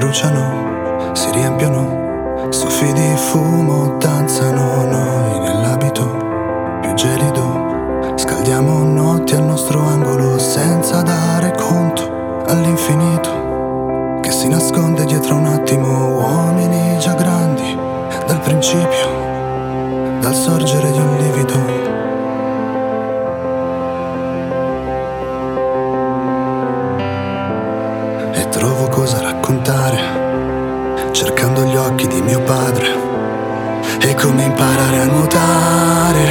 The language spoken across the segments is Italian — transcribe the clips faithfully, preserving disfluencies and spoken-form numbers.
bruciano, si riempiono, soffi di fumo danzano noi nell'abito più gelido. Scaldiamo notti al nostro angolo senza dare conto all'infinito che si nasconde dietro un attimo. Uomini già grandi dal principio, dal sorgere di un livido. E trovo cosa raccontare, cercando gli occhi di mio padre, e come imparare a nuotare.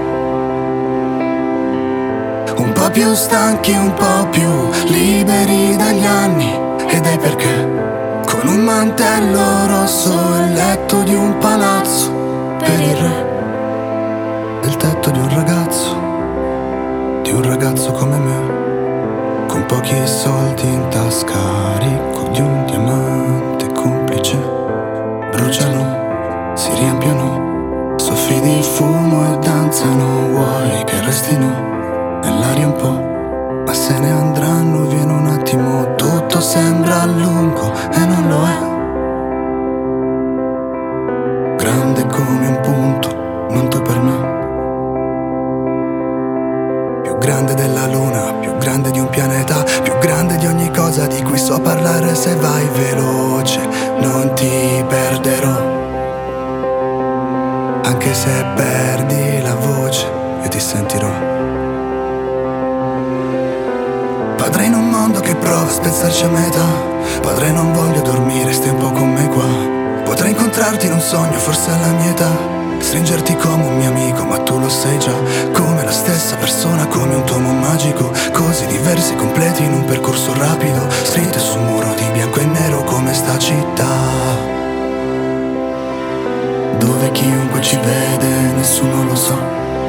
Un po' più stanchi, un po' più liberi dagli anni e dai perché. Con un mantello rosso e il letto di un palazzo per il re, e il tetto di un ragazzo, di un ragazzo come me, con pochi soldi in tasca, ricco di un diamante complice. Bruciano, si riempiono, soffi di fumo e danzano. Vuoi che restino nell'aria un po', ma se ne andranno, viene un attimo. Tutto sembra a lungo e non lo è. Grande come un punto, non tu per me. Più grande della luna, più grande di un pianeta, più grande di ogni cosa di cui so parlare. Se vai veloce non ti perderò, anche se perdi la voce io ti sentirò. Padre in un mondo che prova a spezzarci a metà, padre non voglio dormire, stai un po' con me qua. Potrei incontrarti in un sogno, forse alla mia età, stringerti come un mio amico, ma tu lo sei già. Come la stessa persona, come un tomo magico, così diversi e completi in un percorso rapido, scritte su un muro di bianco e nero come sta città, dove chiunque ci vede, nessuno lo sa.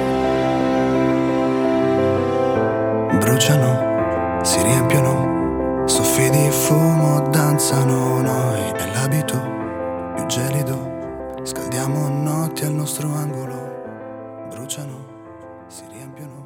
Bruciano, si riempiono, soffi di fumo danzano noi nell'abito più gelido. Scaldiamo notti al nostro angolo, bruciano, si riempiono.